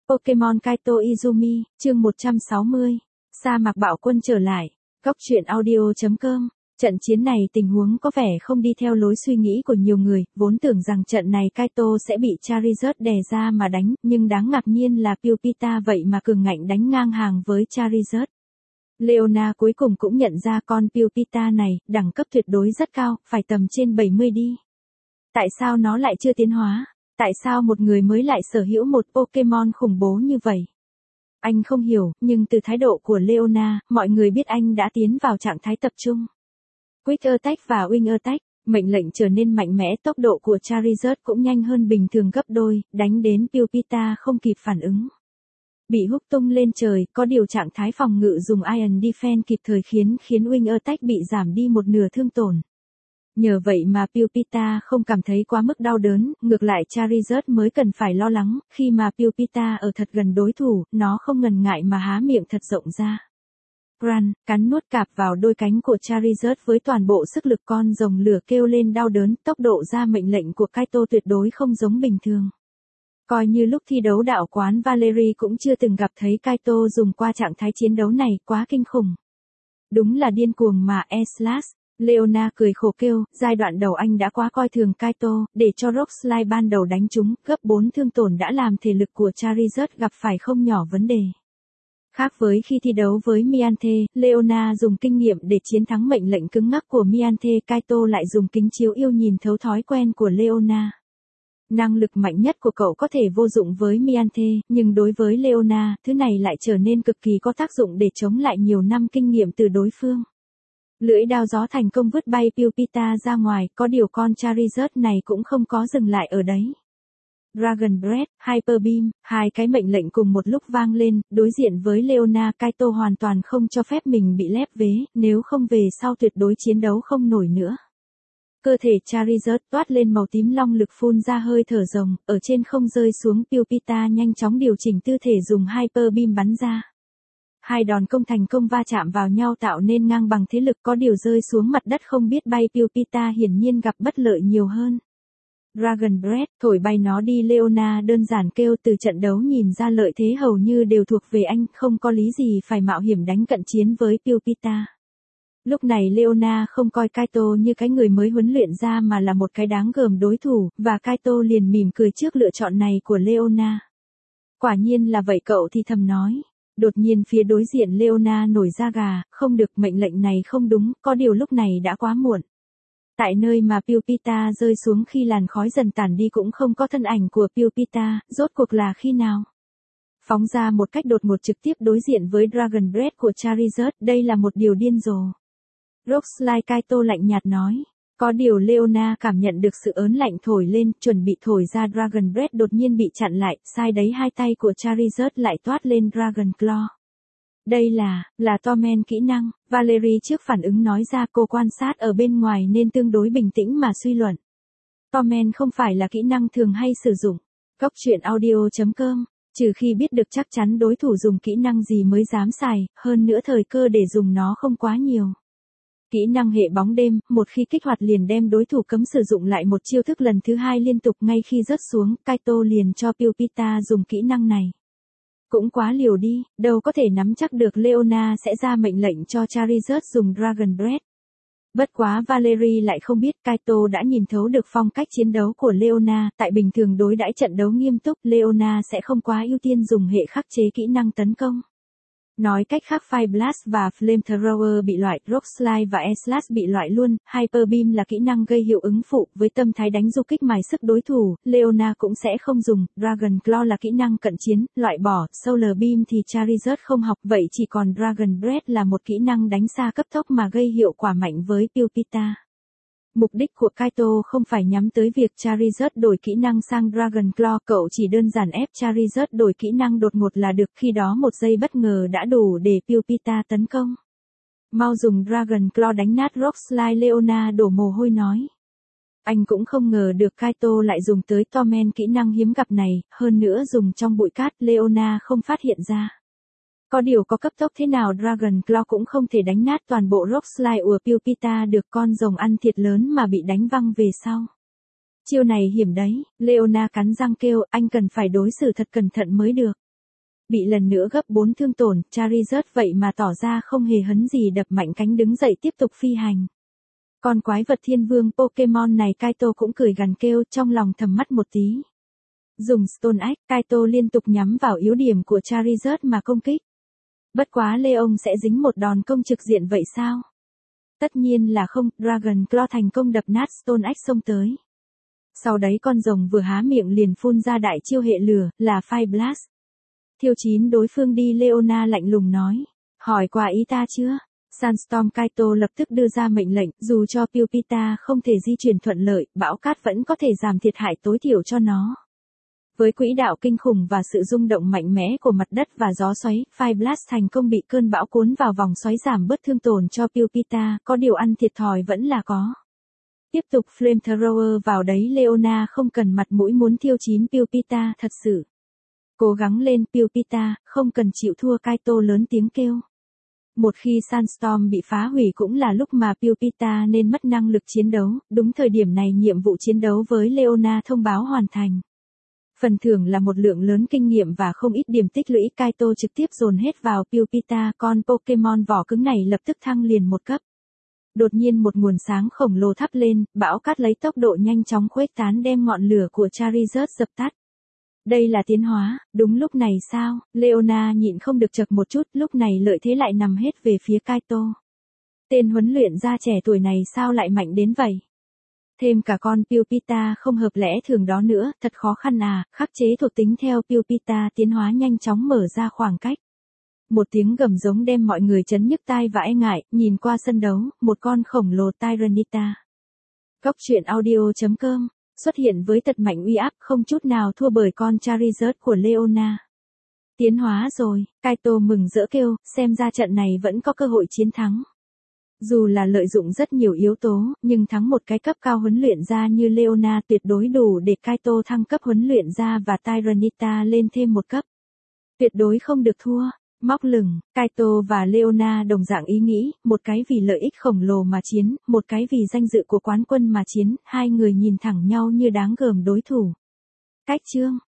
Pokemon Kaito Izumi, chương 160. Sa mạc bạo quân trở lại. Góc truyện audio.com. Trận chiến này tình huống có vẻ không đi theo lối suy nghĩ của nhiều người, vốn tưởng rằng trận này Kaito sẽ bị Charizard đè ra mà đánh, nhưng đáng ngạc nhiên là Pulpita vậy mà cường ngạnh đánh ngang hàng với Charizard. Leona cuối cùng cũng nhận ra con Pulpita này, đẳng cấp tuyệt đối rất cao, phải tầm trên 70 đi. Tại sao nó lại chưa tiến hóa? Tại sao một người mới lại sở hữu một Pokemon khủng bố như vậy? Anh không hiểu, nhưng từ thái độ của Leona, mọi người biết anh đã tiến vào trạng thái tập trung. Quick Attack và Wing Attack, mệnh lệnh trở nên mạnh mẽ, tốc độ của Charizard cũng nhanh hơn bình thường gấp đôi, đánh đến Pulpita không kịp phản ứng. Bị húc tung lên trời, có điều trạng thái phòng ngự dùng Iron Defense kịp thời khiến Wing Attack bị giảm đi một nửa thương tổn. Nhờ vậy mà Pulpita không cảm thấy quá mức đau đớn, ngược lại Charizard mới cần phải lo lắng, khi mà Pulpita ở thật gần đối thủ, nó không ngần ngại mà há miệng thật rộng ra. Gran, cắn nuốt cạp vào đôi cánh của Charizard với toàn bộ sức lực, con rồng lửa kêu lên đau đớn, tốc độ ra mệnh lệnh của Kaito tuyệt đối không giống bình thường. Coi như lúc thi đấu đạo quán Valerie cũng chưa từng gặp thấy Kaito dùng qua trạng thái chiến đấu này, quá kinh khủng. Đúng là điên cuồng mà E-Slash. Leona cười khổ kêu, giai đoạn đầu anh đã quá coi thường Kaito, để cho Rock Slide ban đầu đánh trúng, gấp 4 thương tổn đã làm thể lực của Charizard gặp phải không nhỏ vấn đề. Khác với khi thi đấu với Mianthe, Leona dùng kinh nghiệm để chiến thắng mệnh lệnh cứng ngắc của Mianthe, Kaito lại dùng kính chiếu yêu nhìn thấu thói quen của Leona. Năng lực mạnh nhất của cậu có thể vô dụng với Mianthe, nhưng đối với Leona, thứ này lại trở nên cực kỳ có tác dụng để chống lại nhiều năm kinh nghiệm từ đối phương. Lưỡi đao gió thành công vứt bay Pulpita ra ngoài, có điều con Charizard này cũng không có dừng lại ở đấy. Dragon Breath, Hyper Beam, hai cái mệnh lệnh cùng một lúc vang lên, đối diện với Leona, Kaito hoàn toàn không cho phép mình bị lép vế, nếu không về sau tuyệt đối chiến đấu không nổi nữa. Cơ thể Charizard toát lên màu tím long lực phun ra hơi thở rồng, ở trên không rơi xuống, Pulpita nhanh chóng điều chỉnh tư thể dùng Hyper Beam bắn ra. Hai đòn công thành công va chạm vào nhau tạo nên ngang bằng thế lực, có điều rơi xuống mặt đất không biết bay, Pulpita hiển nhiên gặp bất lợi nhiều hơn. Dragon Breath, thổi bay nó đi. Leona đơn giản kêu, từ trận đấu nhìn ra lợi thế hầu như đều thuộc về anh, không có lý gì phải mạo hiểm đánh cận chiến với Pulpita. Lúc này Leona không coi Kaito như cái người mới huấn luyện ra mà là một cái đáng gờm đối thủ, và Kaito liền mỉm cười trước lựa chọn này của Leona. Quả nhiên là vậy, cậu thì thầm nói. Đột nhiên phía đối diện Leona nổi da gà, không được, mệnh lệnh này không đúng, có điều lúc này đã quá muộn. Tại nơi mà Pulpita rơi xuống khi làn khói dần tản đi cũng không có thân ảnh của Pulpita, rốt cuộc là khi nào? Phóng ra một cách đột ngột trực tiếp đối diện với Dragon Breath của Charizard, đây là một điều điên rồ. Rock Slide, Kaito lạnh nhạt nói. Có điều Leona cảm nhận được sự ớn lạnh thổi lên, chuẩn bị thổi ra Dragon Breath đột nhiên bị chặn lại, sai đấy hai tay của Charizard lại toát lên Dragon Claw. Đây là Torment kỹ năng, Valerie trước phản ứng nói ra, cô quan sát ở bên ngoài nên tương đối bình tĩnh mà suy luận. Torment không phải là kỹ năng thường hay sử dụng. Góc truyện audio.com, trừ khi biết được chắc chắn đối thủ dùng kỹ năng gì mới dám xài, hơn nữa thời cơ để dùng nó không quá nhiều. Kỹ năng hệ bóng đêm, một khi kích hoạt liền đem đối thủ cấm sử dụng lại một chiêu thức lần thứ hai liên tục, ngay khi rớt xuống, Kaito liền cho Pulpita dùng kỹ năng này. Cũng quá liều đi, đâu có thể nắm chắc được Leona sẽ ra mệnh lệnh cho Charizard dùng Dragon Breath. Bất quá Valerie lại không biết, Kaito đã nhìn thấu được phong cách chiến đấu của Leona, tại bình thường đối đãi trận đấu nghiêm túc, Leona sẽ không quá ưu tiên dùng hệ khắc chế kỹ năng tấn công. Nói cách khác, Fire Blast và Flamethrower bị loại, Rock Slide và E-Slash bị loại luôn, Hyper Beam là kỹ năng gây hiệu ứng phụ, với tâm thái đánh du kích mài sức đối thủ, Leona cũng sẽ không dùng, Dragon Claw là kỹ năng cận chiến, loại bỏ, Solar Beam thì Charizard không học, vậy chỉ còn Dragon Breath là một kỹ năng đánh xa cấp tốc mà gây hiệu quả mạnh với Pulpita. Mục đích của Kaito không phải nhắm tới việc Charizard đổi kỹ năng sang Dragon Claw, cậu chỉ đơn giản ép Charizard đổi kỹ năng đột ngột là được, khi đó một giây bất ngờ đã đủ để Pulpita tấn công. Mau dùng Dragon Claw đánh nát Rock Slide, Leona đổ mồ hôi nói. Anh cũng không ngờ được Kaito lại dùng tới Torment, kỹ năng hiếm gặp này, hơn nữa dùng trong bụi cát, Leona không phát hiện ra. Có điều có cấp tốc thế nào Dragon Claw cũng không thể đánh nát toàn bộ Rock Slide của Pulpita được, con rồng ăn thiệt lớn mà bị đánh văng về sau. Chiêu này hiểm đấy, Leona cắn răng kêu, anh cần phải đối xử thật cẩn thận mới được. Bị lần nữa gấp 4 thương tổn, Charizard vậy mà tỏ ra không hề hấn gì đập mạnh cánh đứng dậy tiếp tục phi hành. Con quái vật thiên vương Pokemon này Kaito cũng cười gằn kêu trong lòng thầm mắt một tí. Dùng Stone Axe, Kaito liên tục nhắm vào yếu điểm của Charizard mà công kích. Bất quá Leon sẽ dính một đòn công trực diện vậy sao? Tất nhiên là không, Dragon Claw thành công đập nát Stone Axe xông tới. Sau đấy con rồng vừa há miệng liền phun ra đại chiêu hệ lửa, là Fire Blast. Thiêu chín đối phương đi Leona lạnh lùng nói. Hỏi qua ý ta chưa? Sandstorm Kaito lập tức đưa ra mệnh lệnh, dù cho Pupita không thể di chuyển thuận lợi, bão cát vẫn có thể giảm thiệt hại tối thiểu cho nó. Với quỹ đạo kinh khủng và sự rung động mạnh mẽ của mặt đất và gió xoáy, Fire Blast thành công bị cơn bão cuốn vào vòng xoáy giảm bớt thương tổn cho Pupita, có điều ăn thiệt thòi vẫn là có. Tiếp tục Flamethrower vào đấy Leona không cần mặt mũi muốn thiêu chín Pupita thật sự. Cố gắng lên Pupita, không cần chịu thua Kaito lớn tiếng kêu. Một khi Sandstorm bị phá hủy cũng là lúc mà Pupita nên mất năng lực chiến đấu, đúng thời điểm này nhiệm vụ chiến đấu với Leona thông báo hoàn thành. Phần thưởng là một lượng lớn kinh nghiệm và không ít điểm tích lũy Kaito trực tiếp dồn hết vào Pupita, con Pokemon vỏ cứng này lập tức thăng liền một cấp. Đột nhiên một nguồn sáng khổng lồ thắp lên, bão cát lấy tốc độ nhanh chóng khuếch tán đem ngọn lửa của Charizard dập tắt. Đây là tiến hóa, đúng lúc này sao? Leona nhịn không được chật một chút, lúc này lợi thế lại nằm hết về phía Kaito. Tên huấn luyện gia trẻ tuổi này sao lại mạnh đến vậy? Thêm cả con Pupita không hợp lẽ thường đó nữa, thật khó khăn à, khắc chế thuộc tính theo Pupita tiến hóa nhanh chóng mở ra khoảng cách. Một tiếng gầm giống đem mọi người chấn nhức tai và e ngại, nhìn qua sân đấu, một con khổng lồ Tyranitar. Góc truyện audio.com xuất hiện với tật mạnh uy áp không chút nào thua bởi con Charizard của Leona. Tiến hóa rồi, Kaito mừng rỡ kêu, xem ra trận này vẫn có cơ hội chiến thắng. Dù là lợi dụng rất nhiều yếu tố, nhưng thắng một cái cấp cao huấn luyện gia như Leona tuyệt đối đủ để Kaito thăng cấp huấn luyện gia và Tyranitar lên thêm một cấp. Tuyệt đối không được thua. Móc lửng, Kaito và Leona đồng dạng ý nghĩ, một cái vì lợi ích khổng lồ mà chiến, một cái vì danh dự của quán quân mà chiến, hai người nhìn thẳng nhau như đáng gờm đối thủ. Cách chương